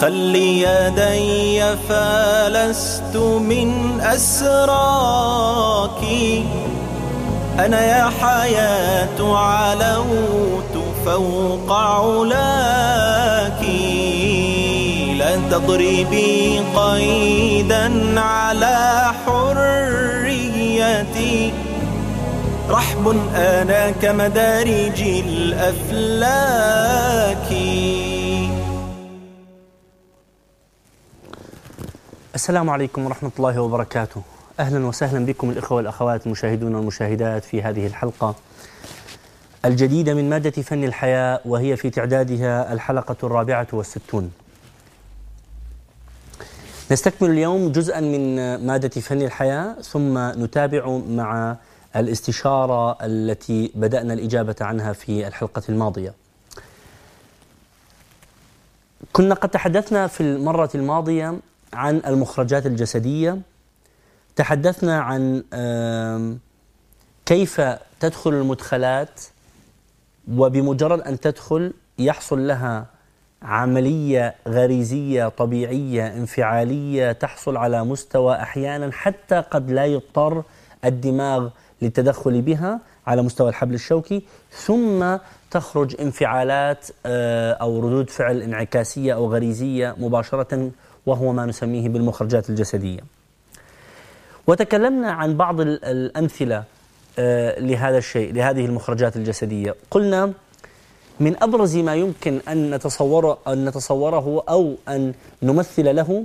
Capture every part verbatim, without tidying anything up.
خلي يدي فلست من أسراك، أنا يا حياة علوت فوق علاك. لا تضربي قيدا على حريتي، رحب أنا كمدارج الأفلاك. السلام عليكم ورحمة الله وبركاته. أهلا وسهلا بكم الإخوة والأخوات المشاهدون والمشاهدات في هذه الحلقة الجديدة من مادة فن الحياة، وهي في تعدادها الحلقة الرابعة والستون. نستكمل اليوم جزءا من مادة فن الحياة، ثم نتابع مع الاستشارة التي بدأنا الإجابة عنها في الحلقة الماضية. كنا قد تحدثنا في المرة الماضية عن المخرجات الجسدية، تحدثنا عن كيف تدخل المدخلات، وبمجرد أن تدخل يحصل لها عملية غريزية طبيعية انفعالية تحصل على مستوى أحيانا حتى قد لا يضطر الدماغ للتدخل بها على مستوى الحبل الشوكي، ثم تخرج انفعالات أو ردود فعل انعكاسية أو غريزية مباشرة، وهو ما نسميه بالمخرجات الجسدية. وتكلمنا عن بعض الأمثلة لهذا الشيء، لهذه المخرجات الجسدية. قلنا من أبرز ما يمكن أن نتصوره أن نتصوره أو أن نمثل له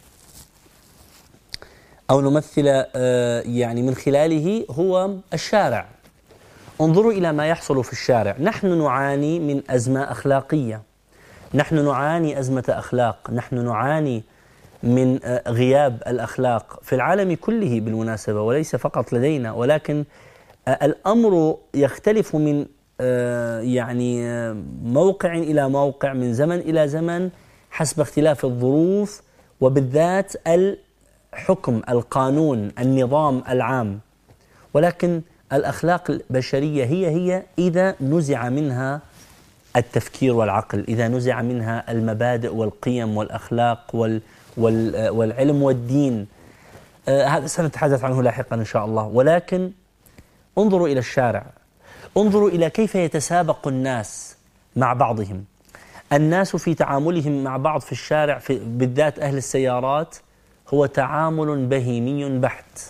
أو نمثل يعني من خلاله هو الشارع. انظروا إلى ما يحصل في الشارع. نحن نعاني من أزمة أخلاقية، نحن نعاني أزمة أخلاق، نحن نعاني من غياب الأخلاق في العالم كله بالمناسبة، وليس فقط لدينا، ولكن الأمر يختلف من يعني موقع إلى موقع، من زمن إلى زمن، حسب اختلاف الظروف، وبالذات الحكم، القانون، النظام العام. ولكن الأخلاق البشرية هي هي إذا نزع منها التفكير والعقل، إذا نزع منها المبادئ والقيم والأخلاق وال وال والعلم والدين. آه هذا سنتحدث عنه لاحقا إن شاء الله. ولكن انظروا إلى الشارع، انظروا إلى كيف يتسابق الناس مع بعضهم. الناس في تعاملهم مع بعض في الشارع، في بالذات أهل السيارات، هو تعامل بهيمي بحت.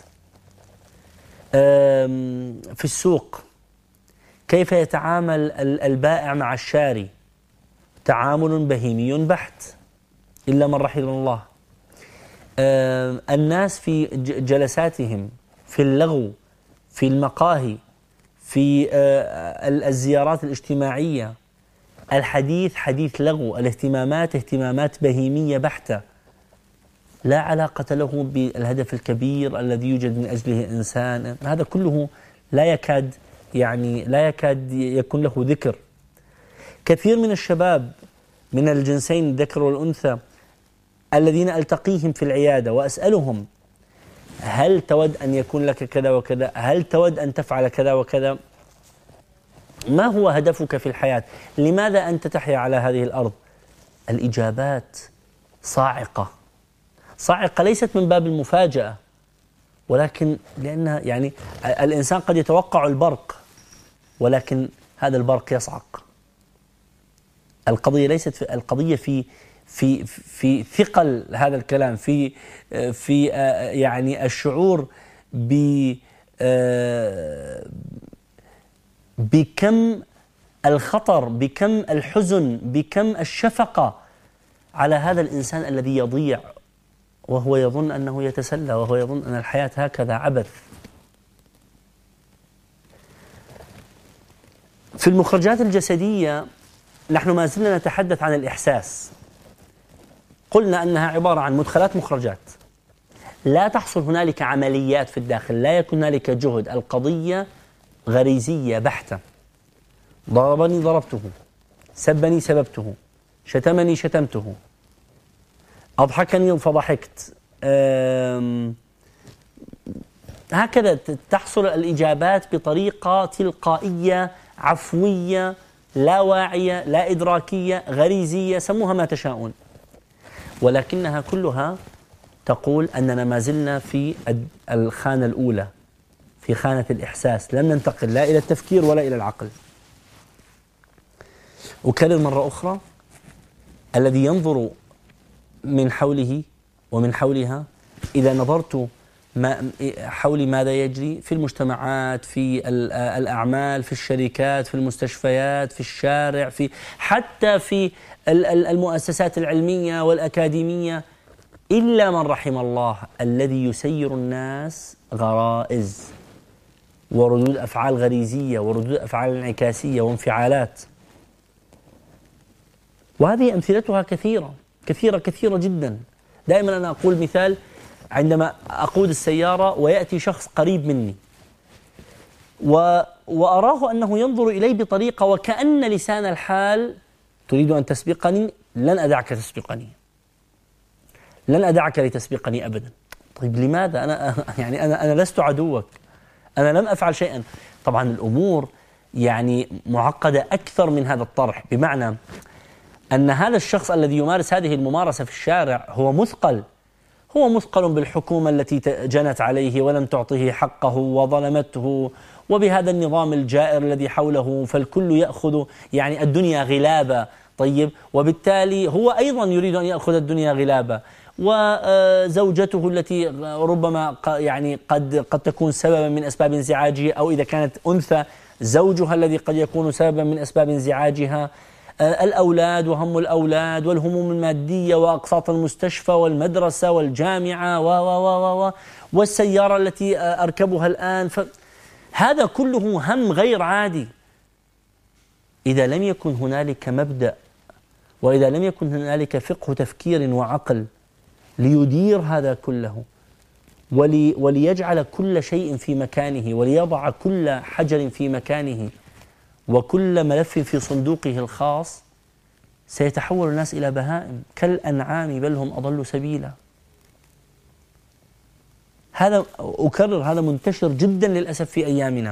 في السوق كيف يتعامل البائع مع الشاري، تعامل بهيمي بحت إلا من رحم الله. الناس في جلساتهم، في اللغو، في المقاهي، في الزيارات الاجتماعية، الحديث حديث لغو، الاهتمامات اهتمامات بهيمية بحتة، لا علاقة له بالهدف الكبير الذي يوجد من أجله إنسان. هذا كله لا يكاد يعني لا يكاد يكون له ذكر. كثير من الشباب من الجنسين الذكر والأنثى الذين ألتقيهم في العيادة وأسألهم: هل تود أن يكون لك كذا وكذا؟ هل تود أن تفعل كذا وكذا؟ ما هو هدفك في الحياة؟ لماذا أنت تحيا على هذه الأرض؟ الإجابات صاعقة، صاعقة ليست من باب المفاجأة، ولكن لأنها يعني الإنسان قد يتوقع البرق، ولكن هذا البرق يصعق. القضية ليست في القضية في في في ثقل هذا الكلام، في في يعني الشعور ب بكم الخطر، بكم الحزن، بكم الشفقة على هذا الإنسان الذي يضيع وهو يظن أنه يتسلى، وهو يظن أن الحياة هكذا عبث. في المخرجات الجسدية نحن ما زلنا نتحدث عن الإحساس. قلنا أنها عبارة عن مدخلات مخرجات، لا تحصل هنالك عمليات في الداخل، لا يكون هنالك جهد، القضية غريزية بحتة. ضربني ضربته، سبني سببته، شتمني شتمته، أضحكني فضحكت. هكذا تحصل الإجابات بطريقة تلقائية عفوية لا واعية لا إدراكية غريزية، سموها ما تشاءون. ولكنها كلها تقول أننا ما زلنا في الخانة الأولى، في خانة الإحساس، لم ننتقل لا إلى التفكير ولا إلى العقل. أكرر مرة أخرى، الذي ينظر من حوله ومن حولها، إذا نظرت ما حولي ماذا يجري في المجتمعات، في الأعمال، في الشركات، في المستشفيات، في الشارع، في حتى في المؤسسات العلمية والأكاديمية، إلا من رحم الله الذي يسير الناس غرائز وردود أفعال غريزية وردود أفعال انعكاسية وانفعالات. وهذه أمثلتها كثيرة كثيرة كثيرة جدا. دائما أنا أقول مثال، عندما أقود السيارة ويأتي شخص قريب مني و... وأراه أنه ينظر إلي بطريقة وكأن لسان الحال: تريد أن تسبقني؟ لن أدعك تسبقني، لن أدعك لتسبقني أبدا. طيب لماذا؟ أنا يعني أنا أنا لست عدوك، أنا لم أفعل شيئا. طبعا الأمور يعني معقدة أكثر من هذا الطرح، بمعنى أن هذا الشخص الذي يمارس هذه الممارسة في الشارع هو مثقل، هو مثقل بالحكومة التي جنت عليه ولم تعطه حقه وظلمته، وبهذا النظام الجائر الذي حوله، فالكل يأخذ يعني الدنيا غلابة. طيب، وبالتالي هو أيضا يريد أن يأخذ الدنيا غلابة، وزوجته التي ربما يعني قد قد تكون سببا من أسباب انزعاجه، أو إذا كانت أنثى زوجها الذي قد يكون سببا من أسباب انزعاجها، الأولاد وهم الأولاد والهموم المادية وأقساط المستشفى والمدرسة والجامعة و و و و والسيارة التي أركبها الآن. فهذا كله هم غير عادي. إذا لم يكن هنالك مبدأ، وإذا لم يكن هنالك فقه تفكير وعقل ليدير هذا كله، ولي وليجعل كل شيء في مكانه، وليضع كل حجر في مكانه، وكل ملف في صندوقه الخاص، سيتحول الناس إلى بهائم كالأنعام بل هم أضل سبيلا. هذا أكرر، هذا منتشر جدا للأسف في أيامنا.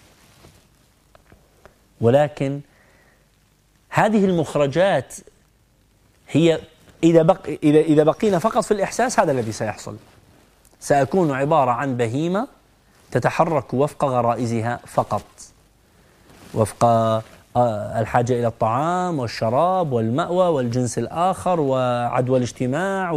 ولكن هذه المخرجات هي إذا بق إذا إذا بقينا فقط في الإحساس، هذا الذي سيحصل. سأكون عبارة عن بهيمة تتحرك وفق غرائزها فقط، وفق الحاجة إلى الطعام والشراب والمأوى والجنس الآخر وعدوى الاجتماع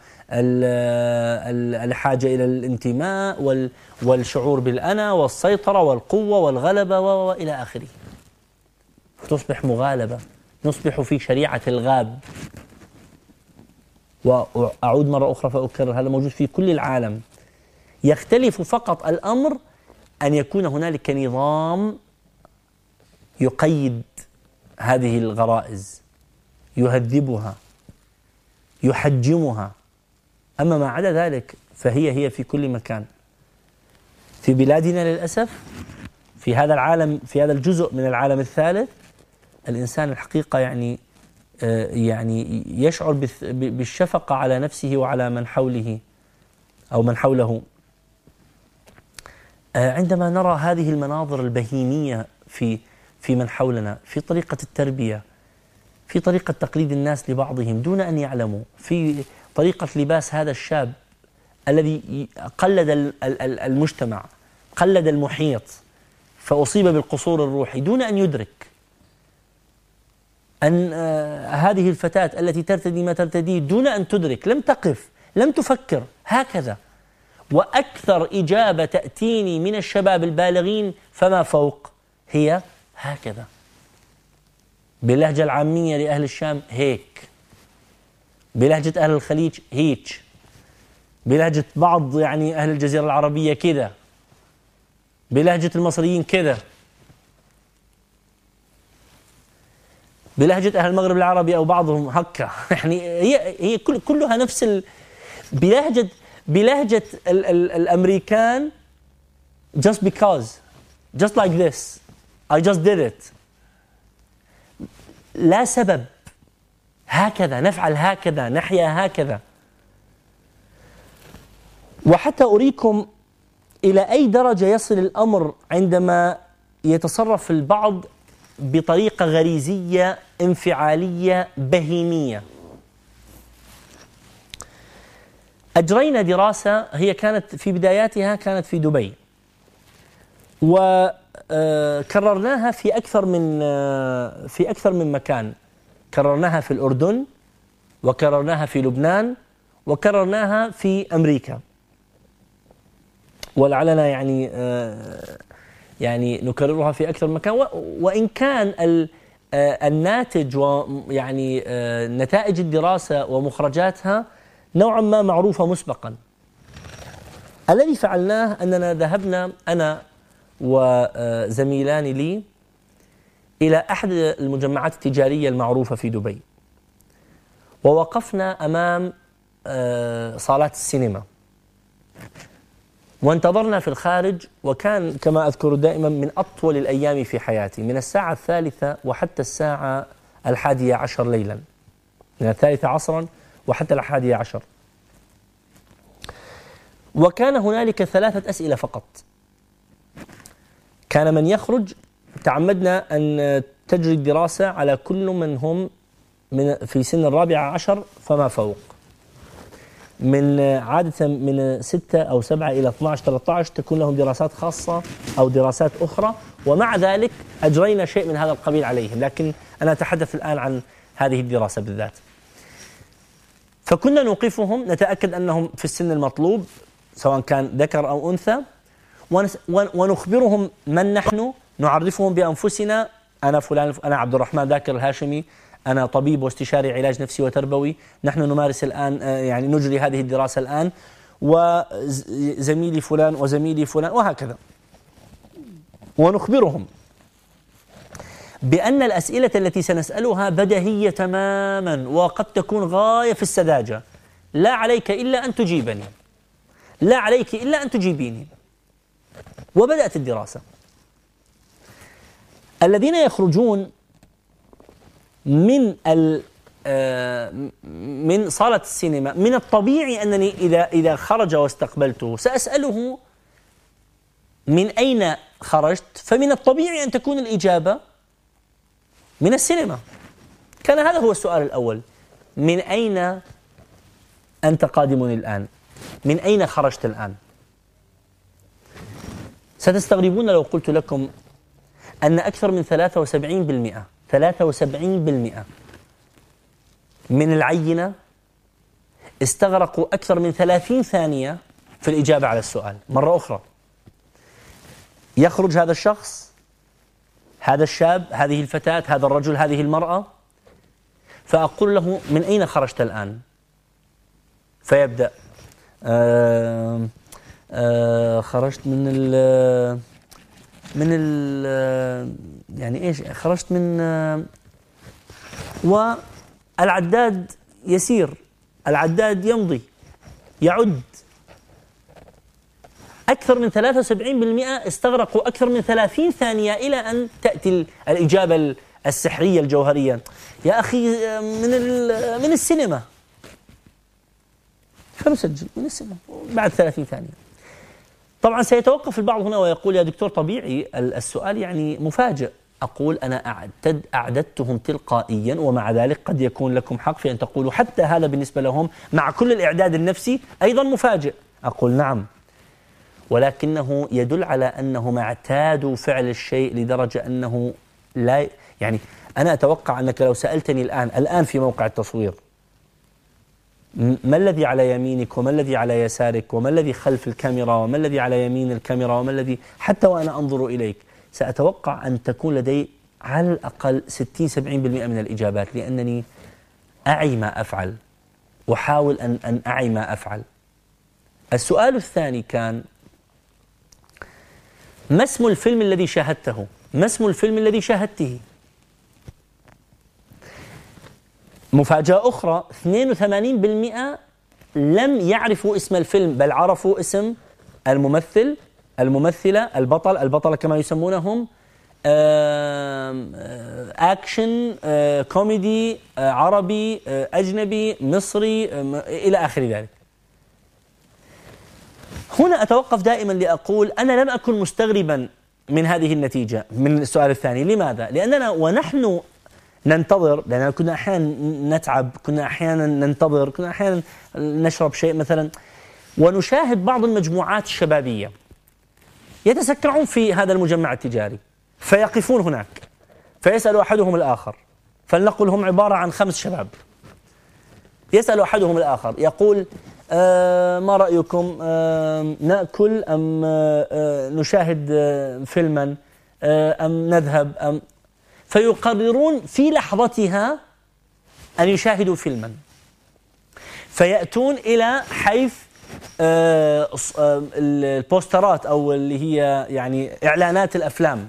والحاجة إلى الانتماء والشعور بالأنا والسيطرة والقوة والغلبة وإلى آخره. تصبح مغالبة، نصبح في شريعة الغاب. وأعود مرة أخرى فأكرر، هذا موجود في كل العالم. يختلف فقط الأمر أن يكون هنالك نظام يقيد هذه الغرائز، يهذبها، يحجمها. أما ما عدا ذلك فهي هي في كل مكان. في بلادنا للأسف، في هذا العالم، في هذا الجزء من العالم الثالث، الإنسان الحقيقة يعني يعني يشعر بالشفقة على نفسه وعلى من حوله أو من حوله عندما نرى هذه المناظر البهيمية في في من حولنا، في طريقة التربية، في طريقة تقليد الناس لبعضهم دون أن يعلموا، في طريقة لباس هذا الشاب الذي قلد المجتمع، قلد المحيط، فأصيب بالقصور الروحي دون أن يدرك أن هذه الفتاة التي ترتدي ما ترتديه دون أن تدرك، لم تقف، لم تفكر، هكذا. وأكثر إجابة تأتيني من الشباب البالغين فما فوق هي هكذا. بلهجة العامية لأهل الشام هيك، بلهجة أهل الخليج هيك، بلهجة بعض يعني أهل الجزيرة العربية كذا، بلهجة المصريين كذا، بلهجة أهل المغرب العربي أو بعضهم هكا. يعني هي هي كل كلها نفس ال... بلهجة بلهجة ال ال الأمريكان just because just like this I just did it. لا سبب، هكذا نفعل، هكذا نحيا، هكذا. وحتى أريكم إلى أي درجة يصل الأمر عندما يتصرف البعض بطريقة غريزية انفعالية بهيمية. أجرينا دراسة هي كانت في بداياتها كانت في دبي، وكررناها في أكثر من في أكثر من مكان. كررناها في الأردن، وكررناها في لبنان، وكررناها في أمريكا، ولعلنا يعني يعني نكررها في أكثر من مكان. وإن كان الناتج ويعني نتائج الدراسة ومخرجاتها نوعا ما معروفة مسبقا. الذي فعلناه أننا ذهبنا أنا وزميلان لي إلى أحد المجمعات التجارية المعروفة في دبي، ووقفنا أمام صالات السينما وانتظرنا في الخارج. وكان كما أذكر دائما من أطول الأيام في حياتي، من الساعة الثالثة وحتى الساعة الحادية عشر ليلا، من الثالثة عصرا وحتى الحادية عشر. وكان هنالك ثلاثة أسئلة فقط. كان من يخرج تعمدنا أن تجري الدراسة على كل من هم من في سن الرابعة عشر فما فوق، من عادة من ستة أو سبعة إلى اثني عشر ثلاثة عشر تكون لهم دراسات خاصة أو دراسات أخرى، ومع ذلك أجرينا شيء من هذا القبيل عليهم، لكن أنا أتحدث الآن عن هذه الدراسة بالذات. فكنا نوقفهم نتأكد أنهم في السن المطلوب سواء كان ذكر أو أنثى، ونخبرهم من نحن، نعرفهم بأنفسنا. أنا فلان، أنا عبد الرحمن ذاكر الهاشمي، أنا طبيب واستشاري علاج نفسي وتربوي، نحن نمارس الآن يعني نجري هذه الدراسة الآن، وزميلي فلان وزميلي فلان، وهكذا. ونخبرهم بأن الأسئلة التي سنسألها بديهية تماما، وقد تكون غاية في السذاجة. لا عليك إلا أن تجيبني، لا عليك إلا أن تجيبيني. وبدأت الدراسة. الذين يخرجون من من صالة السينما من الطبيعي أنني إذا إذا خرج واستقبلته سأسأله من أين خرجت، فمن الطبيعي أن تكون الإجابة من السينما. كان هذا هو السؤال الأول: من أين أنت قادم الآن؟ من أين خرجت الآن؟ ستستغربون لو قلت لكم أن أكثر من ثلاثة وسبعين بالمئة ثلاثة وسبعين بالمئة من العينة استغرقوا أكثر من ثلاثين ثانية في الإجابة على السؤال. مرة أخرى، يخرج هذا الشخص، هذا الشاب، هذه الفتاة، هذا الرجل، هذه المرأة، فأقول له: من أين خرجت الآن؟ فيبدأ: آه آه خرجت من ال من ال يعني إيش خرجت من آه والعداد يسير، العداد يمضي يعد. أكثر من ثلاثة وسبعين بالمئة استغرقوا أكثر من ثلاثين ثانية إلى أن تأتي الإجابة السحرية الجوهرية: يا أخي من من السينما. فنسجل من السينما بعد ثلاثين ثانية. طبعا سيتوقف البعض هنا ويقول: يا دكتور طبيعي السؤال يعني مفاجئ. أقول: أنا أعدد أعددتهم تلقائيا، ومع ذلك قد يكون لكم حق في أن تقولوا حتى هذا بالنسبة لهم مع كل الإعداد النفسي أيضا مفاجئ. أقول: نعم، ولكنه يدل على أنهم اعتادوا فعل الشيء لدرجة أنه لا يعني أنا أتوقع أنك لو سألتني الآن الآن في موقع التصوير ما الذي على يمينك وما الذي على يسارك وما الذي خلف الكاميرا وما الذي على يمين الكاميرا وما الذي حتى وأنا أنظر إليك، سأتوقع أن تكون لدي على الأقل ستين سبعين بالمئة من الإجابات، لأنني أعي ما أفعل، وحاول أن أن أعي ما أفعل. السؤال الثاني كان: ما اسم الفيلم الذي شاهدته؟ ما اسم الفيلم الذي شاهدته؟ مفاجأة أخرى: اثنين وثمانين بالمئة لم يعرفوا اسم الفيلم، بل عرفوا اسم الممثل، الممثلة، البطل، البطلة كما يسمونهم، أكشن، كوميدي، عربي، أجنبي، مصري، إلى آخر ذلك. هنا أتوقف دائما لأقول: أنا لم أكن مستغربا من هذه النتيجة من السؤال الثاني. لماذا؟ لأننا ونحن ننتظر، لأن كنا أحيانا نتعب، كنا أحيانا ننتظر، كنا أحيانا نشرب شيء مثلا، ونشاهد بعض المجموعات الشبابية يتسكعون في هذا المجمع التجاري، فيقفون هناك فيسأل أحدهم الآخر، فلنقل هم عبارة عن خمس شباب، يسأل أحدهم الآخر يقول آه ما رأيكم آه نأكل أم آه نشاهد آه فيلما آه أم نذهب أم، فيقررون في لحظتها أن يشاهدوا فيلما، فيأتون إلى حيث آه البوسترات أو اللي هي يعني إعلانات الأفلام،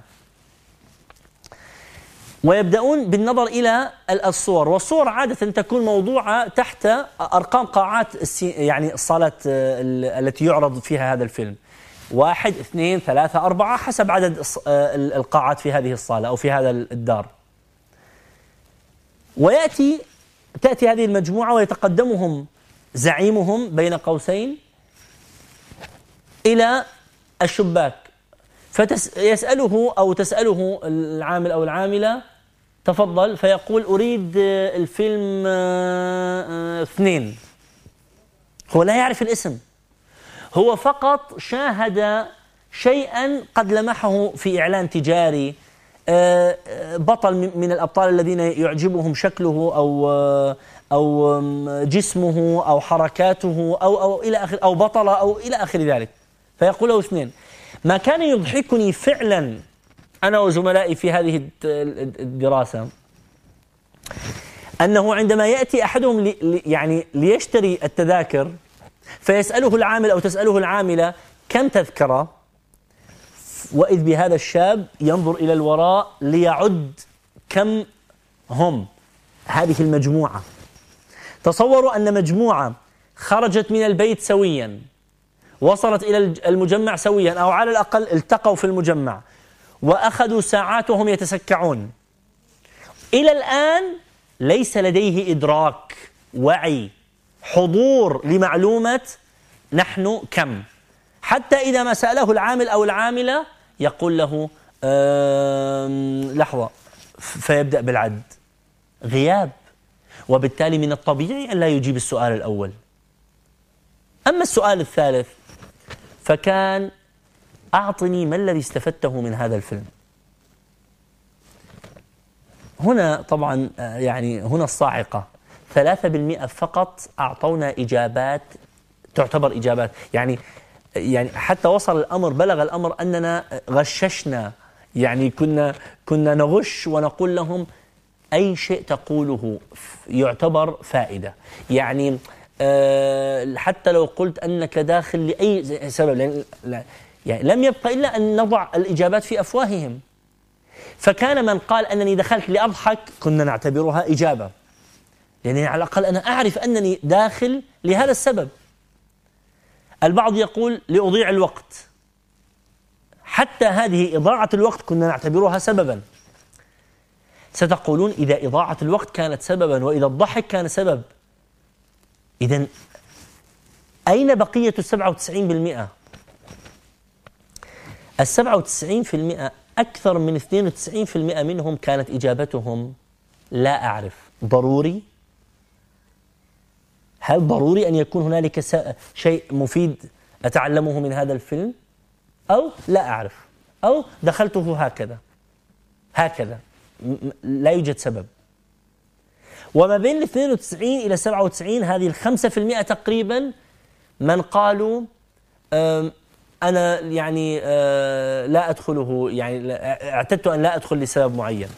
ويبدأون بالنظر إلى الصور، والصور عادة تكون موضوعة تحت أرقام قاعات يعني الصالات التي يعرض فيها هذا الفيلم، واحد اثنين ثلاثة أربعة حسب عدد القاعات في هذه الصالة أو في هذا الدار. ويأتي تأتي هذه المجموعة ويتقدمهم زعيمهم بين قوسين إلى الشباك، فيسأله أو تسأله العامل أو العاملة تفضل، فيقول أريد الفيلم اثنين. هو لا يعرف الاسم، هو فقط شاهد شيئا قد لمحه في إعلان تجاري، بطل من الأبطال الذين يعجبهم شكله أو أو جسمه أو حركاته أو أو إلى آخر، أو بطلة أو إلى آخر ذلك، فيقول له اثنين. ما كان يضحكني فعلا أنا وزملائي في هذه الدراسة أنه عندما يأتي أحدهم لي يعني ليشتري التذاكر، فيسأله العامل أو تسأله العاملة كم تذكرة، وإذ بهذا الشاب ينظر إلى الوراء ليعد كم هم هذه المجموعة. تصوروا أن مجموعة خرجت من البيت سويا، وصلت إلى المجمع سويا، أو على الأقل التقوا في المجمع وأخذوا ساعات وهم يتسكعون، إلى الآن ليس لديه إدراك، وعي، حضور لمعلومة نحن كم، حتى إذا ما سأله العامل أو العاملة يقول له لحظة، فيبدأ بالعد، غياب. وبالتالي من الطبيعي أن لا يجيب السؤال الأول. أما السؤال الثالث فكان أعطني ما الذي استفدته من هذا الفيلم. هنا طبعا يعني هنا الصاعقة، ثلاثة بالمئة فقط أعطونا إجابات تعتبر إجابات، يعني يعني حتى وصل الأمر بلغ الأمر أننا غششنا، يعني كنا كنا نغش ونقول لهم أي شيء تقوله يعتبر فائدة، يعني أه حتى لو قلت أنك داخل لأي سبب، لأن يعني لم يبقى إلا أن نضع الإجابات في أفواههم. فكان من قال أنني دخلت لأضحك كنا نعتبرها إجابة، لأنني على الأقل أنا أعرف أنني داخل لهذا السبب. البعض يقول لأضيع الوقت، حتى هذه إضاعة الوقت كنا نعتبرها سببا. ستقولون إذا إضاعة الوقت كانت سببا وإذا الضحك كان سبب، إذن أين بقية السبعة وتسعين بالمئة؟ السبعة وتسعين بالمئة أكثر من اثنين وتسعين بالمئة منهم كانت إجابتهم لا أعرف. ضروري؟ هل ضروري أن يكون هنالك شيء مفيد أتعلمه من هذا الفيلم؟ أو لا أعرف، أو دخلته هكذا هكذا، لا يوجد سبب. وما بين اثنين وتسعين إلى سبعة وتسعين هذه الخمسة في المئة تقريبا من قالوا أنا يعني لا أدخله، يعني اعتدت أن لا أدخل لسبب معين.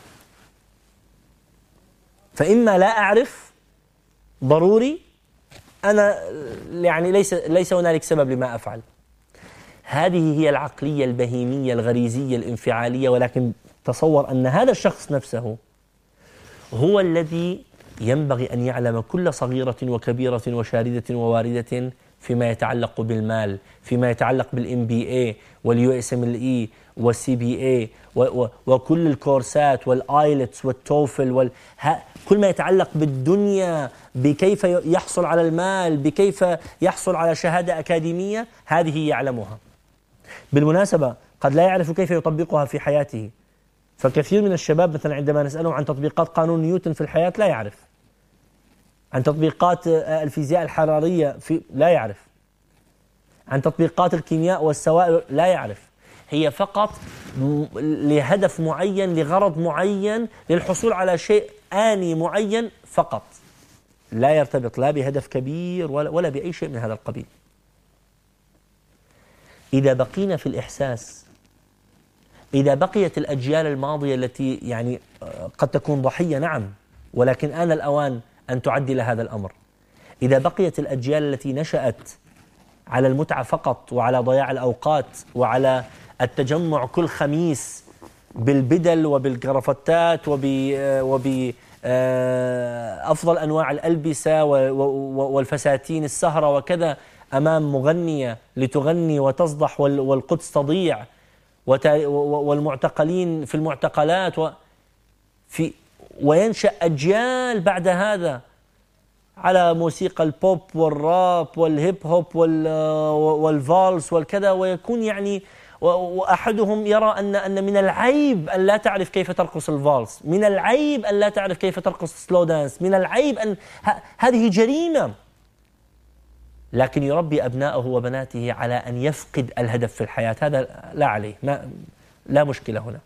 فإما لا أعرف ضروري، أنا يعني ليس ليس هنالك سبب لما أفعل. هذه هي العقلية البهيمية الغريزية الانفعالية. ولكن تصور أن هذا الشخص نفسه هو الذي ينبغي أن يعلم كل صغيرة وكبيرة وشاردة وواردة فيما يتعلق بالمال، فيما يتعلق بالإم بي إيه واليو إس إم إل إي والسي بي إيه وكل الكورسات والآيلتس والتوفل وال... كل ما يتعلق بالدنيا، بكيف يحصل على المال، بكيف يحصل على شهادة أكاديمية، هذه يعلمها. بالمناسبة قد لا يعرف كيف يطبقها في حياته، فكثير من الشباب مثلا عندما نسألهم عن تطبيقات قانون نيوتن في الحياة لا يعرف، عن تطبيقات الفيزياء الحرارية في لا يعرف، عن تطبيقات الكيمياء والسوائل لا يعرف. هي فقط لهدف معين، لغرض معين، للحصول على شيء آني معين فقط، لا يرتبط لا بهدف كبير ولا, ولا بأي شيء من هذا القبيل. إذا بقينا في الإحساس، إذا بقيت الأجيال الماضية التي يعني قد تكون ضحية نعم، ولكن آن الأوان أن تعدل هذا الأمر. إذا بقيت الأجيال التي نشأت على المتعة فقط وعلى ضياع الأوقات وعلى التجمع كل خميس بالبدل وبالجرافتات وبأفضل أنواع الألبسة والفساتين السهرة وكذا أمام مغنية لتغني وتصدح والقدس تضيع والمعتقلين في المعتقلات في وينشأ أجيال بعد هذا على موسيقى البوب والراب والهيب هوب والفالس والكذا، ويكون يعني وأحدهم يرى أن أن من العيب أن لا تعرف كيف ترقص الفالس، من العيب أن لا تعرف كيف ترقص سلو دانس، من العيب أن هذه جريمة. لكن يربي أبنائه وبناته على أن يفقد الهدف في الحياة، هذا لا عليه، ما لا مشكلة هنا.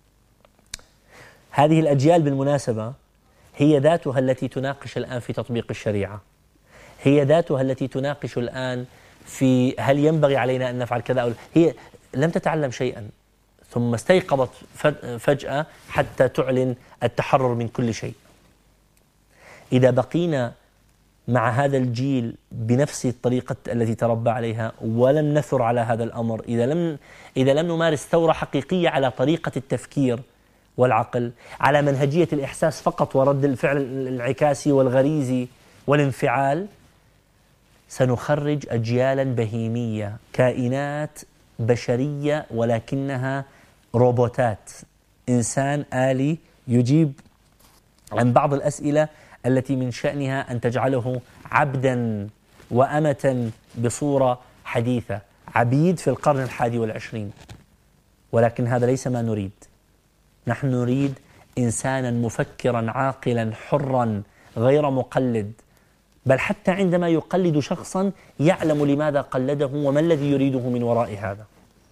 هذه الأجيال بالمناسبة هي ذاتها التي تناقش الآن في تطبيق الشريعة، هي ذاتها التي تناقش الآن في هل ينبغي علينا أن نفعل كذا أو هي لم تتعلم شيئا ثم استيقظت فجأة حتى تعلن التحرر من كل شيء. إذا بقينا مع هذا الجيل بنفس الطريقة التي تربى عليها ولم نثر على هذا الأمر، إذا لم إذا لم نمارس ثورة حقيقية على طريقة التفكير والعقل، على منهجية الإحساس فقط ورد الفعل الانعكاسي والغريزي والانفعال، سنخرج أجيالا بهيمية، كائنات بشرية ولكنها روبوتات، إنسان آلي يجيب عن بعض الأسئلة التي من شأنها أن تجعله عبدا وأمة بصورة حديثة، عبيد في القرن الحادي والعشرين. ولكن هذا ليس ما نريد، نحن نريد إنسانا مفكرا عاقلا حرا غير مقلد، بل حتى عندما يقلد شخصا يعلم لماذا قلده وما الذي يريده من وراء هذا.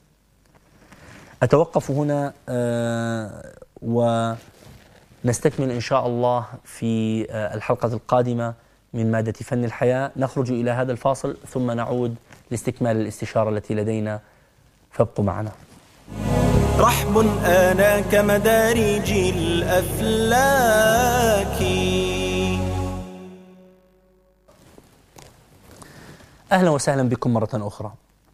أتوقف هنا آه ونستكمل إن شاء الله في آه الحلقة القادمة من مادة فن الحياة. نخرج إلى هذا الفاصل ثم نعود لاستكمال الاستشارة التي لدينا، فابقوا معنا. رحب آنا كمدارج الأفلاك. أهلا وسهلا بكم مرة أخرى.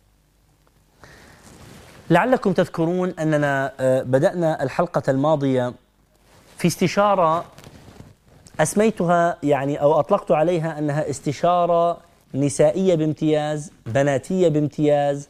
لعلكم تذكرون أننا بدأنا الحلقة الماضية في استشارة أسميتها يعني أو أطلقت عليها أنها استشارة نسائية بامتياز، بناتية بامتياز،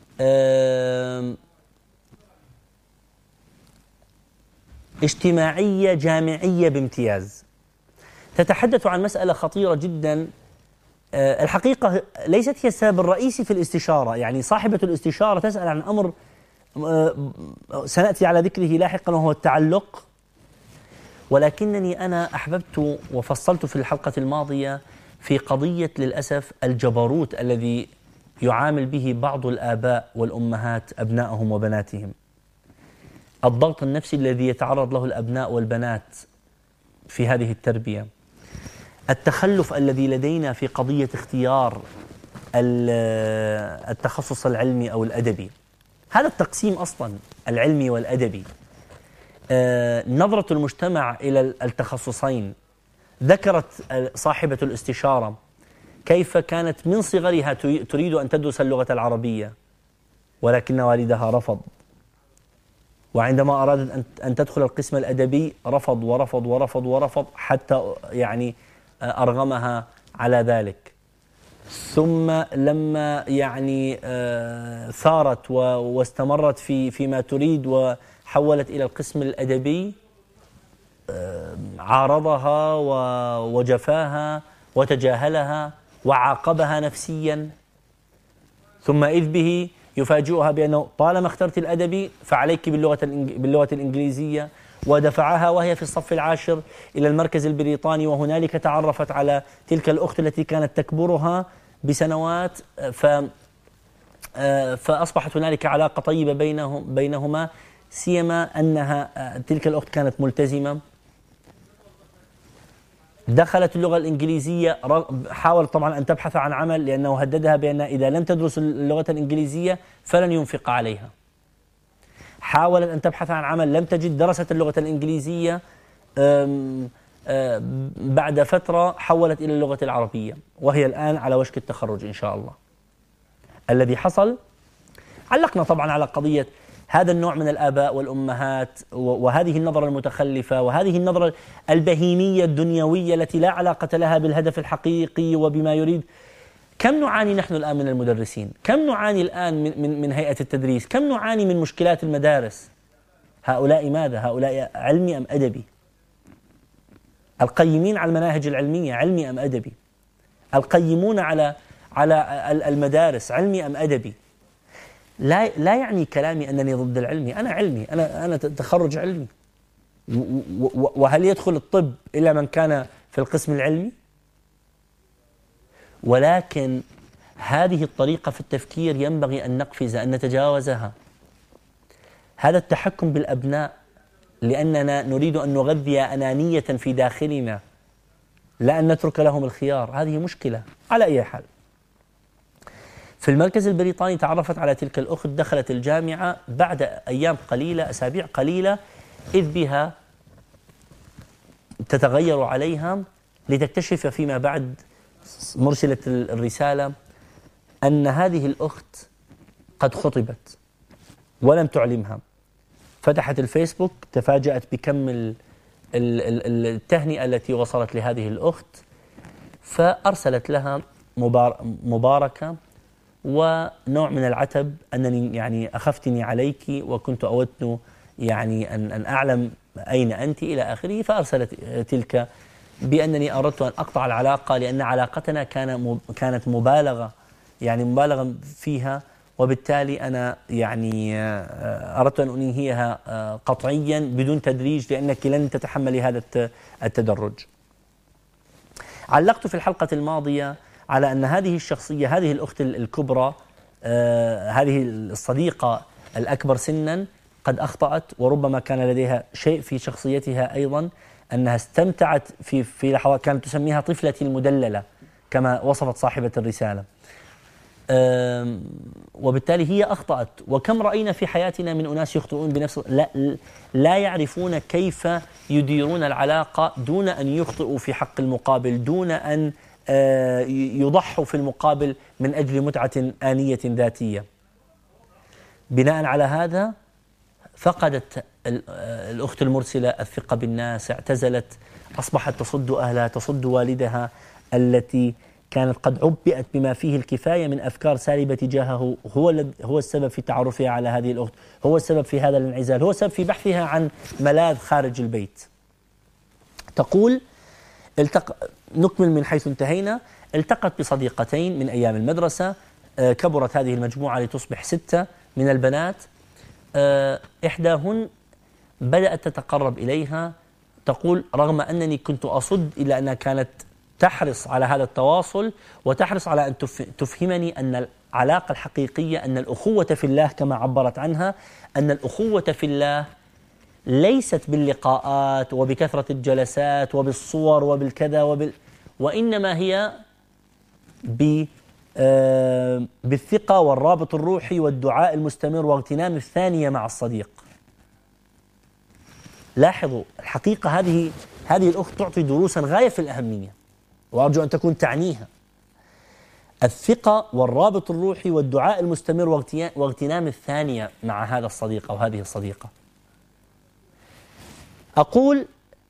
اجتماعية جامعية بامتياز. تتحدث عن مسألة خطيرة جدا، الحقيقة ليست هي السبب الرئيسي في الاستشارة، يعني صاحبة الاستشارة تسأل عن أمر سنأتي على ذكره لاحقا وهو التعلق، ولكنني أنا أحببت وفصلت في الحلقة الماضية في قضية للأسف الجبروت الذي يعامل به بعض الآباء والأمهات أبنائهم وبناتهم، الضغط النفسي الذي يتعرض له الأبناء والبنات في هذه التربية، التخلف الذي لدينا في قضية اختيار التخصص العلمي أو الأدبي، هذا التقسيم أصلا العلمي والأدبي، نظرة المجتمع إلى التخصصين. ذكرت صاحبة الاستشارة كيف كانت من صغرها تريد أن تدرس اللغة العربية ولكن والدها رفض، وعندما أرادت أن تدخل القسم الأدبي رفض ورفض ورفض ورفض حتى يعني أرغمها على ذلك. ثم لما يعني ثارت واستمرت في فيما تريد وحولت إلى القسم الأدبي عارضها وجفاها وتجاهلها وعاقبها نفسيا، ثم إذ به يفاجئها بأنه طالما اخترت الأدبي فعليك باللغة باللغة الإنجليزية، ودفعها وهي في الصف العاشر إلى المركز البريطاني، وهنالك تعرفت على تلك الأخت التي كانت تكبرها بسنوات، ف فأصبحت هنالك علاقة طيبة بينهم بينهما، سيما أنها تلك الأخت كانت ملتزمة. دخلت اللغة الإنجليزية، حاولت طبعا أن تبحث عن عمل لأنه هددها بأن إذا لم تدرس اللغة الإنجليزية فلن ينفق عليها. حاولت أن تبحث عن عمل، لم تجد، درست اللغة الإنجليزية، أم أم بعد فترة حولت إلى اللغة العربية، وهي الآن على وشك التخرج إن شاء الله. الذي حصل، علقنا طبعا على قضية هذا النوع من الآباء والأمهات وهذه النظرة المتخلفة وهذه النظرة البهيمية الدنيوية التي لا علاقة لها بالهدف الحقيقي وبما يريد. كم نعاني نحن الآن من المدرسين؟ كم نعاني الآن من, من, من هيئة التدريس؟ كم نعاني من مشكلات المدارس؟ هؤلاء ماذا؟ هؤلاء علمي أم أدبي؟ القيمين على المناهج العلمية علمي أم أدبي؟ القيمون على على المدارس علمي أم أدبي؟ لا لا يعني كلامي أنني ضد العلمي، أنا علمي، أنا أنا تخرج علمي. وهل يدخل الطب إلا من كان في القسم العلمي؟ ولكن هذه الطريقة في التفكير ينبغي أن نقفز، أن نتجاوزها. هذا التحكم بالأبناء لأننا نريد أن نغذي أنانية في داخلنا، لا أن نترك لهم الخيار، هذه مشكلة. على أي حال، في المركز البريطاني تعرفت على تلك الأخت، دخلت الجامعة بعد أيام قليلة، أسابيع قليلة، إذ بها تتغير عليها لتكتشف فيما بعد مرسلة الرسالة أن هذه الأخت قد خطبت ولم تعلمها. فتحت الفيسبوك، تفاجأت بكم التهنئة التي وصلت لهذه الأخت، فأرسلت لها مباركة ونوع من العتب أنني يعني أخفتني عليك وكنت أود يعني أن أن أعلم أين أنت إلى آخره. فأرسلت تلك بأنني أردت أن أقطع العلاقة لأن علاقتنا كان كانت مبالغة يعني مبالغة فيها، وبالتالي أنا يعني أردت أن أنهيها قطعيا بدون تدريج لأنك لن تتحملي هذا التدرج. علقت في الحلقة الماضية على أن هذه الشخصية، هذه الأخت الكبرى، آه هذه الصديقة الأكبر سنا، قد أخطأت، وربما كان لديها شيء في شخصيتها أيضا، أنها استمتعت في في لحظات كانت تسميها طفلتي المدللة كما وصفت صاحبة الرسالة، آه وبالتالي هي أخطأت. وكم رأينا في حياتنا من أناس يخطئون بنفس لا, لا يعرفون كيف يديرون العلاقة دون أن يخطئوا في حق المقابل، دون أن يضحوا في المقابل من أجل متعة آنية ذاتية. بناء على هذا فقدت الأخت المرسلة الثقة بالناس، اعتزلت، أصبحت تصد أهلها، تصد والدها التي كانت قد عبئت بما فيه الكفاية من أفكار سالبة تجاهه. هو هو السبب في تعرفها على هذه الأخت، هو السبب في هذا الانعزال، هو السبب في بحثها عن ملاذ خارج البيت. تقول التق... نكمل من حيث انتهينا. التقت بصديقتين من أيام المدرسة، آه كبرت هذه المجموعة لتصبح ستة من البنات. آه إحداهن بدأت تتقرب إليها، تقول رغم أنني كنت أصد إلا أنها كانت تحرص على هذا التواصل وتحرص على أن تف... تفهمني أن العلاقة الحقيقية، أن الأخوة في الله كما عبرت عنها، أن الأخوة في الله ليست باللقاءات وبكثرة الجلسات وبالصور وبالكذا وبال... وإنما هي ب... آه... بالثقة والرابط الروحي والدعاء المستمر واغتنام الثانية مع الصديق. لاحظوا الحقيقة، هذه هذه الأخت تعطي دروسا غاية في الأهمية، وأرجو أن تكون تعنيها. الثقة والرابط الروحي والدعاء المستمر واغتنام الثانية مع هذا الصديق أو هذه الصديقة. أقول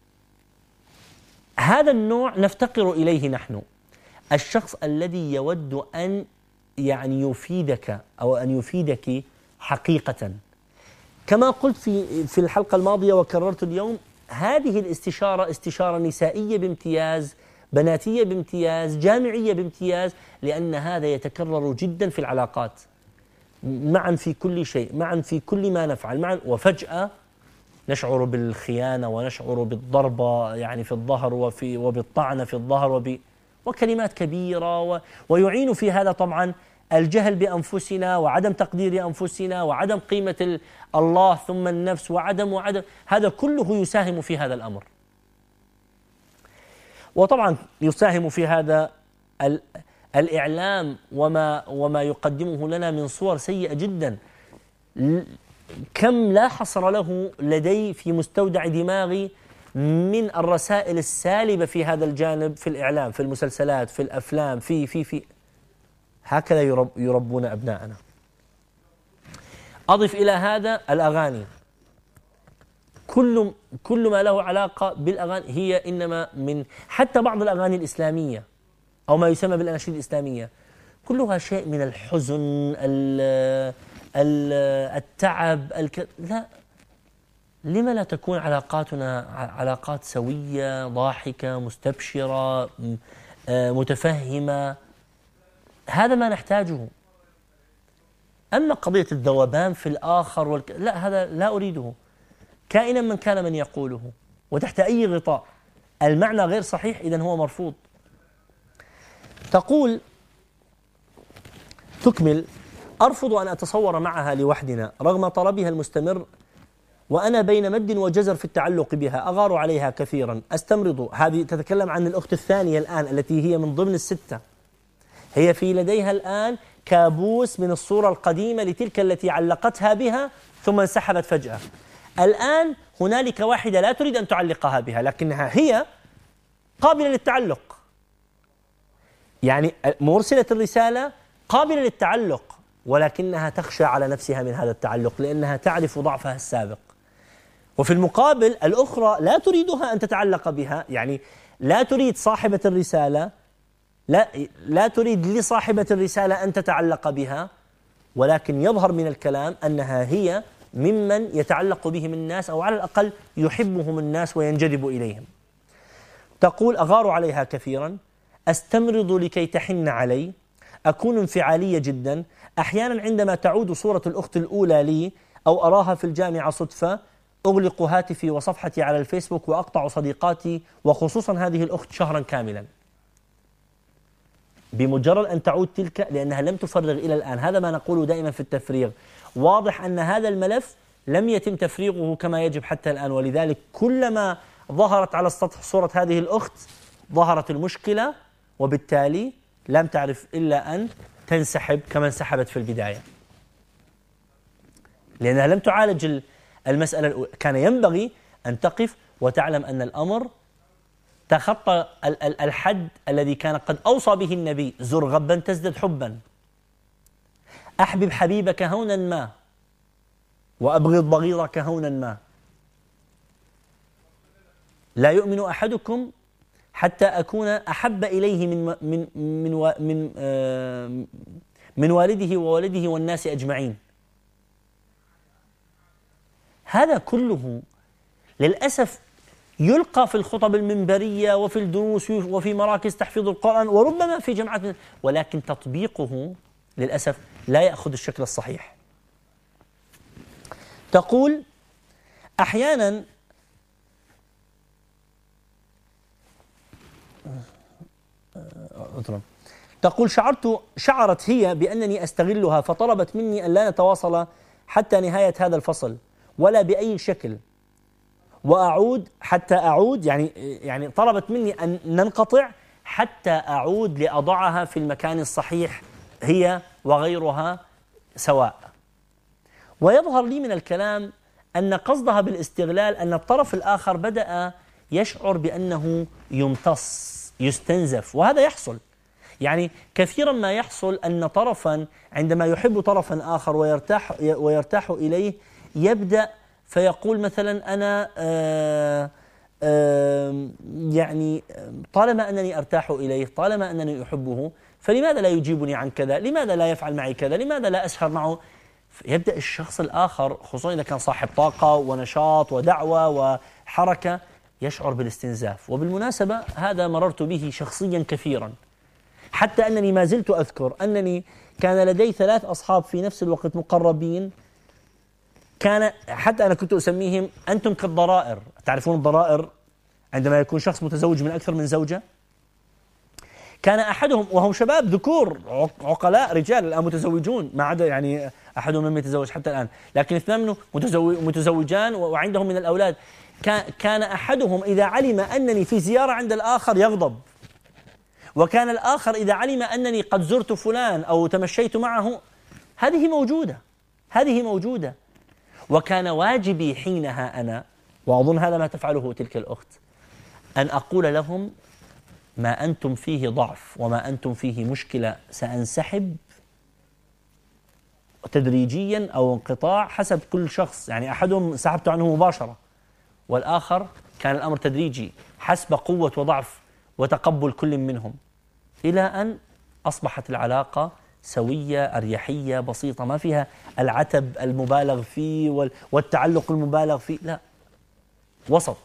هذا النوع نفتقر إليه نحن، الشخص الذي يود أن يعني يفيدك أو أن يفيدك حقيقة. كما قلت في في الحلقة الماضية وكررت اليوم، هذه الاستشارة استشارة نسائية بامتياز، بناتية بامتياز، جامعية بامتياز، لأن هذا يتكرر جدا في العلاقات. معا في كل شيء، معا في كل ما نفعل معا، وفجأة نشعر بالخيانة ونشعر بالضربة يعني في الظهر وفي وبالطعنة في الظهر وب وكلمات كبيرة و ويعين في هذا طبعا الجهل بأنفسنا وعدم تقدير أنفسنا وعدم قيمة الله ثم النفس وعدم وعدم هذا كله يساهم في هذا الأمر. وطبعا يساهم في هذا الإعلام وما وما يقدمه لنا من صور سيئة جدا. كم لا حصر له لدي في مستودع دماغي من الرسائل السالبة في هذا الجانب في الإعلام، في المسلسلات، في الأفلام، في في في هكذا يرب يربون أبناءنا. أضف إلى هذا الأغاني، كل كل ما له علاقة بالأغاني هي إنما من حتى بعض الأغاني الإسلامية أو ما يسمى بالأناشيد الإسلامية كلها شيء من الحزن، التعب، الك... لا، لما لا تكون علاقاتنا علاقات سوية ضاحكة مستبشرة متفهمة؟ هذا ما نحتاجه. أما قضية الذوبان في الآخر والك... لا، هذا لا أريده كائنا من كان من يقوله وتحت أي غطاء. المعنى غير صحيح، إذن هو مرفوض. تقول تكمل: أرفض أن أتصور معها لوحدنا رغم طلبها المستمر، وأنا بين مد وجزر في التعلق بها، أغار عليها كثيرا، أستمرض. هذه تتكلم عن الأخت الثانية الآن التي هي من ضمن الستة. هي في لديها الآن كابوس من الصورة القديمة لتلك التي علقتها بها ثم انسحبت فجأة. الآن هنالك واحدة لا تريد أن تعلقها بها لكنها هي قابلة للتعلق، يعني مرسلة الرسالة قابلة للتعلق، ولكنها تخشى على نفسها من هذا التعلق لأنها تعرف ضعفها السابق. وفي المقابل الأخرى لا تريدها أن تتعلق بها، يعني لا تريد صاحبة الرسالة لا لا تريد لصاحبة الرسالة أن تتعلق بها، ولكن يظهر من الكلام أنها هي ممن يتعلق بهم الناس أو على الأقل يحبهم الناس وينجذب إليهم. تقول: أغار عليها كثيرا، أستمرض لكي تحن علي، أكون انفعالية جدا، أحيانا عندما تعود صورة الأخت الأولى لي أو أراها في الجامعة صدفة أغلق هاتفي وصفحتي على الفيسبوك وأقطع صديقاتي وخصوصا هذه الأخت شهرا كاملا. بمجرد أن تعود تلك، لأنها لم تفرغ إلى الآن، هذا ما نقوله دائما في التفريغ، واضح أن هذا الملف لم يتم تفريغه كما يجب حتى الآن، ولذلك كلما ظهرت على السطح صورة هذه الأخت ظهرت المشكلة، وبالتالي لم تعرف إلا أن تنسحب كما انسحبت في البداية، لأنها لم تعالج المسألة الأولى. كان ينبغي أن تقف وتعلم أن الأمر تخطى الحد الذي كان قد أوصى به النبي: زر غبا تزدد حبا، أحبب حبيبك هونا ما، وأبغض بغيضك هونا ما. لا يؤمن أحدكم حتى أكون أحب إليه من من من من آه من والده وولده والناس أجمعين. هذا كله للأسف يلقى في الخطب المنبرية وفي الدروس وفي مراكز تحفيظ القرآن وربما في جامعات، ولكن تطبيقه للأسف لا يأخذ الشكل الصحيح. تقول: أحيانا تقول شعرت شعرت هي بأنني أستغلها فطلبت مني أن لا نتواصل حتى نهاية هذا الفصل ولا بأي شكل، وأعود حتى أعود يعني يعني طلبت مني أن ننقطع حتى أعود لأضعها في المكان الصحيح هي وغيرها سواء. ويظهر لي من الكلام أن قصدها بالاستغلال أن الطرف الآخر بدأ يشعر بأنه يمتص يستنزف، وهذا يحصل. يعني كثيرا ما يحصل أن طرفا عندما يحب طرفا آخر ويرتاح ويرتاح إليه يبدأ فيقول مثلا: أنا آآ آآ يعني طالما أنني أرتاح إليه، طالما أنني أحبه، فلماذا لا يجيبني عن كذا؟ لماذا لا يفعل معي كذا؟ لماذا لا أسهر معه؟ يبدأ الشخص الآخر خصوصا إذا كان صاحب طاقة ونشاط ودعوة وحركة يشعر بالاستنزاف. وبالمناسبة هذا مررت به شخصيا كثيرا. حتى أنني ما زلت أذكر أنني كان لدي ثلاث أصحاب في نفس الوقت مقربين، كان حتى أنا كنت أسميهم أنتم كالضرائر. تعرفون الضرائر عندما يكون شخص متزوج من أكثر من زوجة؟ كان أحدهم، وهم شباب ذكور عقلاء رجال الآن متزوجون، ما عدا يعني أحدهم لم يتزوج حتى الآن، لكن اثنان منهم متزوجان وعندهم من الأولاد. كان أحدهم إذا علم أنني في زيارة عند الآخر يغضب، وكان الآخر إذا علم أنني قد زرت فلان أو تمشيت معه. هذه موجودة، هذه موجودة. وكان واجبي حينها أنا، وأظن هذا ما تفعله تلك الأخت، أن أقول لهم ما أنتم فيه ضعف وما أنتم فيه مشكلة، سأنسحب تدريجيا أو انقطاع حسب كل شخص. يعني أحدهم سحبت عنه مباشرة، والآخر كان الأمر تدريجي حسب قوة وضعف وتقبل كل منهم، إلى أن أصبحت العلاقة سوية أريحية بسيطة، ما فيها العتب المبالغ فيه والتعلق المبالغ فيه، لا، وسط.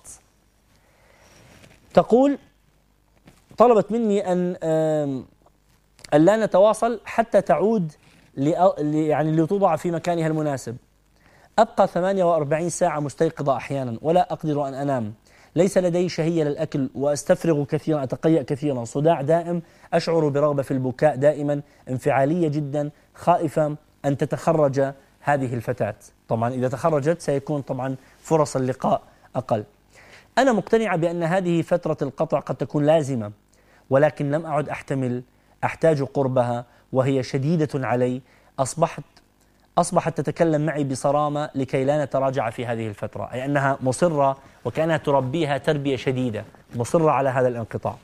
تقول طلبت مني أن أن لا نتواصل حتى تعود يعني لتوضع في مكانها المناسب. أبقى ثمانية وأربعين ساعة مستيقظة أحيانا ولا أقدر أن أنام، ليس لدي شهية للأكل وأستفرغ كثيرا، أتقيأ كثيرا، صداع دائم، أشعر برغبة في البكاء دائما، انفعالية جدا، خائفة أن تتخرج هذه الفتاة. طبعا إذا تخرجت سيكون طبعا فرص اللقاء أقل. أنا مقتنعة بأن هذه فترة القطع قد تكون لازمة، ولكن لم أعد أحتمل، أحتاج قربها وهي شديدة علي. أصبحت أصبحت تتكلم معي بصرامة لكي لا نتراجع في هذه الفترة، أي أنها مصرة وكأنها تربيها تربية شديدة، مصرة على هذا الانقطاع.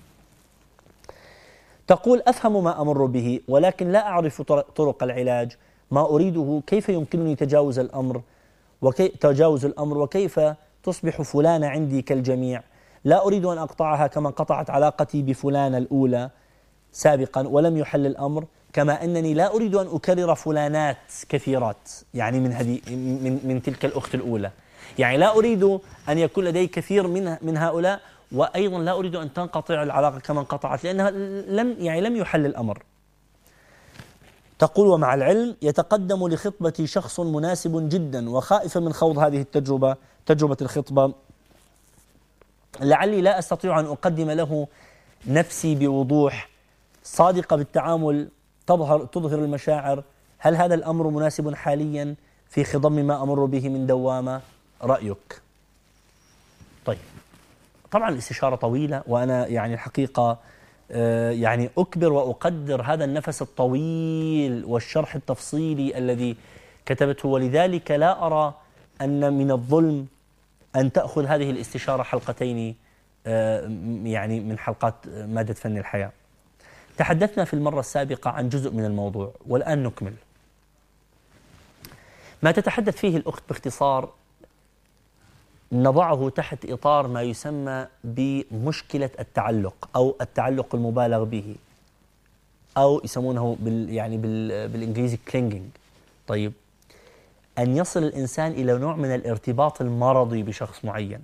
تقول أفهم ما أمر به ولكن لا أعرف طرق العلاج، ما أريده كيف يمكنني تجاوز الأمر وكي تجاوز الأمر وكيف تصبح فلانة عندي كالجميع. لا أريد أن أقطعها كما انقطعت علاقتي بفلانة الأولى سابقا ولم يحل الأمر، كما أنني لا أريد أن أكرر فلانات كثيرات يعني من هذه من من تلك الأخت الأولى. يعني لا أريد أن يكون لدي كثير من من هؤلاء، وأيضا لا أريد أن تنقطع العلاقة كما انقطعت، لأنها لم يعني لم يحل الأمر. تقول ومع العلم يتقدم لخطبتي شخص مناسب جدا وخائفة من خوض هذه التجربة، تجربة الخطبة، لعلي لا أستطيع أن أقدم له نفسي بوضوح، صادقة بالتعامل، تظهر تظهر المشاعر. هل هذا الأمر مناسب حاليا في خضم ما أمر به من دوامة؟ رأيك؟ طيب، طبعا الاستشارة طويلة، وأنا يعني الحقيقة يعني أكبر وأقدر هذا النفس الطويل والشرح التفصيلي الذي كتبته، ولذلك لا أرى أن من الظلم أن تأخذ هذه الاستشارة حلقتين يعني من حلقات مادة فن الحياة. تحدثنا في المرة السابقة عن جزء من الموضوع، والآن نكمل. ما تتحدث فيه الأخت باختصار نضعه تحت إطار ما يسمى بمشكلة التعلق أو التعلق المبالغ به، أو يسمونه بال يعني بال بالإنجليزي clinging. طيب، أن يصل الإنسان إلى نوع من الارتباط المرضي بشخص معين.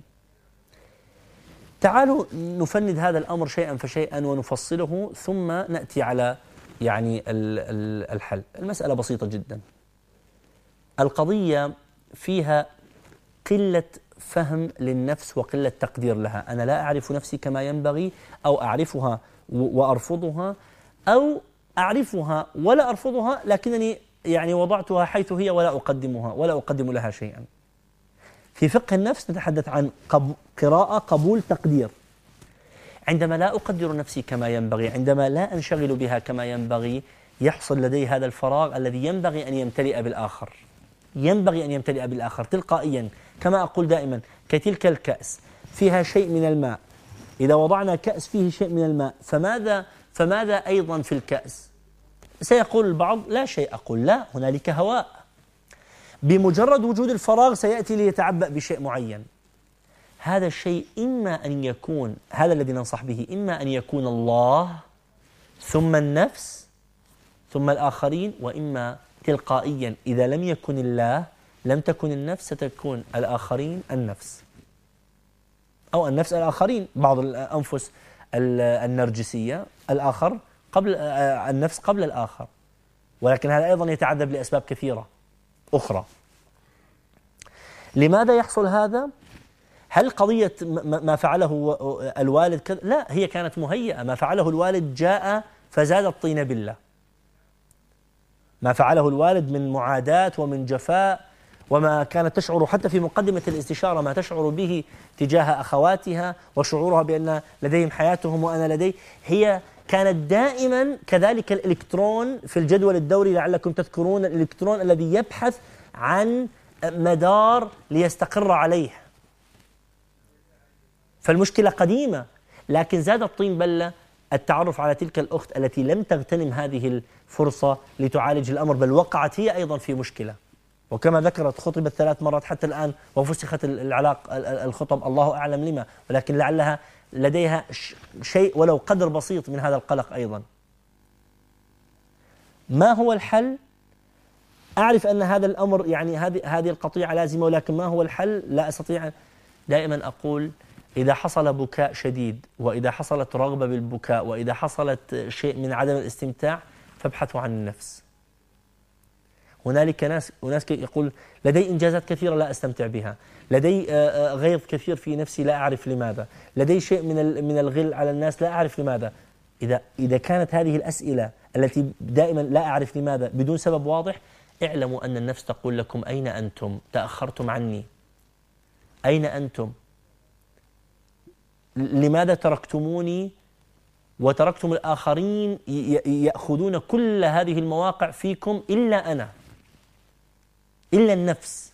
تعالوا نفند هذا الأمر شيئا فشيئا ونفصله، ثم نأتي على يعني الحل. المسألة بسيطة جدا. القضية فيها قلة فهم للنفس وقلة تقدير لها. أنا لا أعرف نفسي كما ينبغي، أو أعرفها وأرفضها، أو أعرفها ولا أرفضها لكنني يعني وضعتها حيث هي ولا أقدمها ولا أقدم لها شيئا. في فقه النفس نتحدث عن قراءة قبول تقدير. عندما لا أقدر نفسي كما ينبغي، عندما لا أنشغل بها كما ينبغي، يحصل لدي هذا الفراغ الذي ينبغي أن يمتلئ بالآخر، ينبغي أن يمتلئ بالآخر تلقائيا. كما أقول دائما، كتلك الكأس فيها شيء من الماء، إذا وضعنا كأس فيه شيء من الماء فماذا فماذا أيضا في الكأس؟ سيقول البعض لا شيء. أقول لا، هنالك هواء. بمجرد وجود الفراغ سيأتي ليتعبأ بشيء معين. هذا الشيء إما أن يكون، هذا الذي ننصح به، إما أن يكون الله ثم النفس ثم الآخرين، وإما تلقائيا إذا لم يكن الله لم تكن النفس، ستكون الآخرين النفس، أو النفس الآخرين. بعض الأنفس النرجسية الآخر قبل النفس قبل الآخر، ولكن هذا أيضا يتعذب لأسباب كثيرة أخرى. لماذا يحصل هذا؟ هل قضية ما فعله الوالد كذا؟ لا، هي كانت مهيئة. ما فعله الوالد جاء فزاد الطين بلة. ما فعله الوالد من معاداة ومن جفاء، وما كانت تشعر حتى في مقدمة الاستشارة ما تشعر به تجاه أخواتها وشعورها بأن لديهم حياتهم وأنا لدي، هي كانت دائما كذلك الإلكترون في الجدول الدوري، لعلكم تذكرون الإلكترون الذي يبحث عن مدار ليستقر عليه. فالمشكلة قديمة، لكن زاد الطين بلة التعرف على تلك الأخت التي لم تغتنم هذه الفرصة لتعالج الأمر، بل وقعت هي أيضا في مشكلة. وكما ذكرت خطبت ثلاث مرات حتى الآن وفسخت العلاقة الخطب، الله أعلم لما، ولكن لعلها لديها شيء ولو قدر بسيط من هذا القلق أيضا. ما هو الحل؟ أعرف أن هذا الأمر يعني هذه هذه القطيعة لازمة، ولكن ما هو الحل؟ لا أستطيع. دائما أقول إذا حصل بكاء شديد، وإذا حصلت رغبة بالبكاء، وإذا حصلت شيء من عدم الاستمتاع، فابحثوا عن النفس. هنالك ناس وناس يقول لدي إنجازات كثيرة لا أستمتع بها، لدي غيظ كثير في نفسي لا أعرف لماذا، لدي شيء من من الغل على الناس لا أعرف لماذا. إذا إذا كانت هذه الأسئلة التي دائما لا أعرف لماذا بدون سبب واضح، اعلموا أن النفس تقول لكم أين أنتم؟ تأخرتم عني. أين أنتم؟ لماذا تركتموني وتركتم الآخرين يأخذون كل هذه المواقع فيكم إلا أنا، إلا النفس؟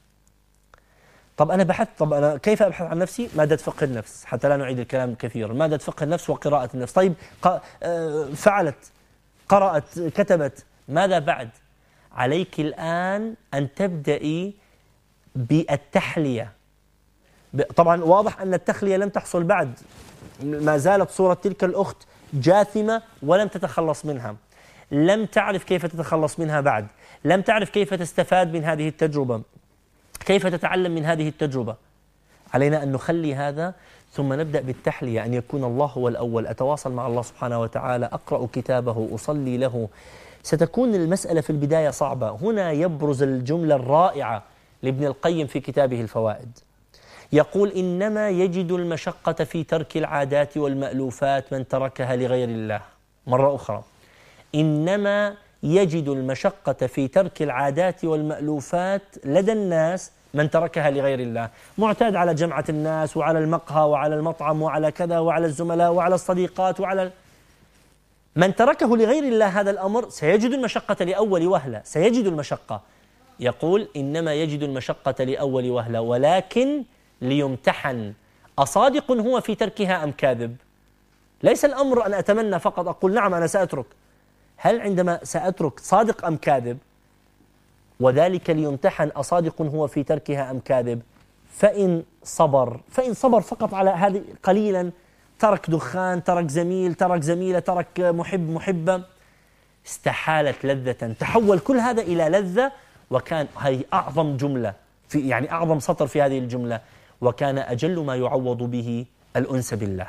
طب أنا بحثت، طب أنا كيف أبحث عن نفسي؟ مادة فقه النفس، حتى لا نعيد الكلام كثيرا. مادة فقه النفس وقراءة النفس. طيب فعلت، قرأت، كتبت، ماذا بعد؟ عليك الآن أن تبدأي بالتحلية. طبعا واضح أن التخلية لم تحصل بعد، ما زالت صورة تلك الأخت جاثمة ولم تتخلص منها، لم تعرف كيف تتخلص منها بعد، لم تعرف كيف تستفاد من هذه التجربة، كيف تتعلم من هذه التجربة. علينا أن نخلي هذا، ثم نبدأ بالتحلية، أن يكون الله هو الأول، أتواصل مع الله سبحانه وتعالى، أقرأ كتابه، أصلي له. ستكون المسألة في البداية صعبة. هنا يبرز الجملة الرائعة لابن القيم في كتابه الفوائد، يقول إنما يجد المشقة في ترك العادات والمألوفات من تركها لغير الله. مرة أخرى، إنما يجد المشقة في ترك العادات والمألوفات لدى الناس من تركها لغير الله. معتاد على جمعة الناس وعلى المقهى وعلى المطعم وعلى كذا وعلى الزملاء وعلى الصديقات وعلى من تركه لغير الله. هذا الأمر سيجد المشقة لأول وهلة، سيجد المشقة. يقول إنما يجد المشقة لأول وهلة، ولكن ليمتحن أصادق هو في تركها أم كاذب. ليس الأمر أن أتمنى فقط أقول نعم أنا سأترك، هل عندما سأترك صادق أم كاذب؟ وذلك ليمتحن أصادق هو في تركها أم كاذب. فإن صبر فإن صبر فقط على هذه قليلا، ترك دخان، ترك زميل، ترك زميلة، ترك محب محبة، استحالت لذة، تحول كل هذا إلى لذة. وكان هذه أعظم جملة في يعني أعظم سطر في هذه الجملة، وكان أجل ما يعوض به الأنس بالله.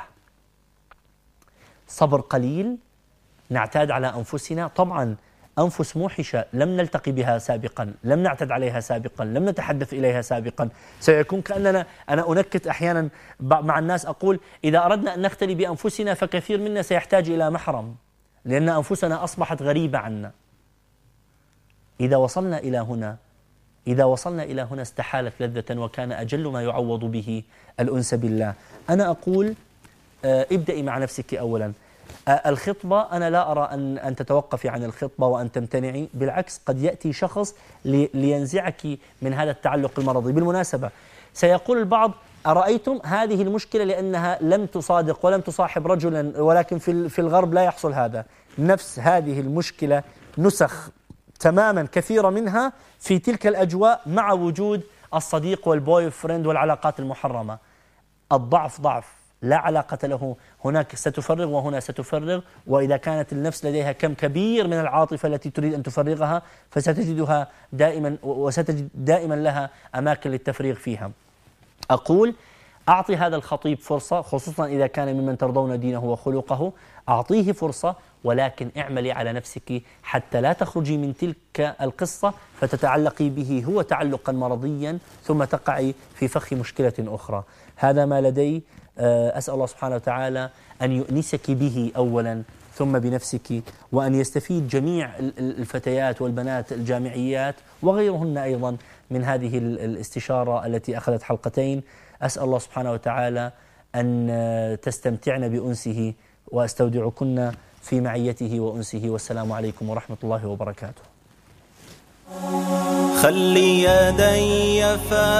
صبر قليل، نعتاد على أنفسنا. طبعا أنفس موحشة لم نلتقي بها سابقا، لم نعتد عليها سابقا، لم نتحدث إليها سابقا. سيكون كأننا، أنا أنكت أحيانا مع الناس أقول إذا أردنا أن نختلي بأنفسنا فكثير منا سيحتاج إلى محرم، لأن أنفسنا أصبحت غريبة عنا. إذا وصلنا إلى هنا إذا وصلنا إلى هنا استحالت لذة، وكان أجل ما يعوض به الأنس بالله. أنا أقول ابدأي مع نفسك أولا. الخطبة أنا لا أرى أن أن تتوقفي عن الخطبة وأن تمتنعي، بالعكس قد يأتي شخص لينزعك من هذا التعلق المرضي. بالمناسبة سيقول البعض أرأيتم هذه المشكلة لأنها لم تصادق ولم تصاحب رجلا، ولكن في في الغرب لا يحصل هذا. نفس هذه المشكلة نسخ تماما كثيرة منها في تلك الأجواء مع وجود الصديق والبوي فريند والعلاقات المحرمة. الضعف ضعف لا علاقة له، هناك ستفرغ وهنا ستفرغ، وإذا كانت النفس لديها كم كبير من العاطفة التي تريد أن تفرغها فستجدها دائما وستجد دائما لها أماكن للتفريغ فيها. أقول أعطي هذا الخطيب فرصة، خصوصا إذا كان ممن ترضون دينه وخلقه، أعطيه فرصة ولكن اعملي على نفسك حتى لا تخرجي من تلك القصة فتتعلقي به هو تعلقا مرضيا ثم تقعي في فخ مشكلة أخرى. هذا ما لدي. أسأل الله سبحانه وتعالى أن يؤنسك به أولا ثم بنفسك، وأن يستفيد جميع الفتيات والبنات الجامعيات وغيرهن أيضا من هذه الاستشارة التي أخذت حلقتين. أسأل الله سبحانه وتعالى أن تستمتعن بأنسه، وأستودعكن في معيته وأنسه، والسلام عليكم ورحمة الله وبركاته. خلي يدي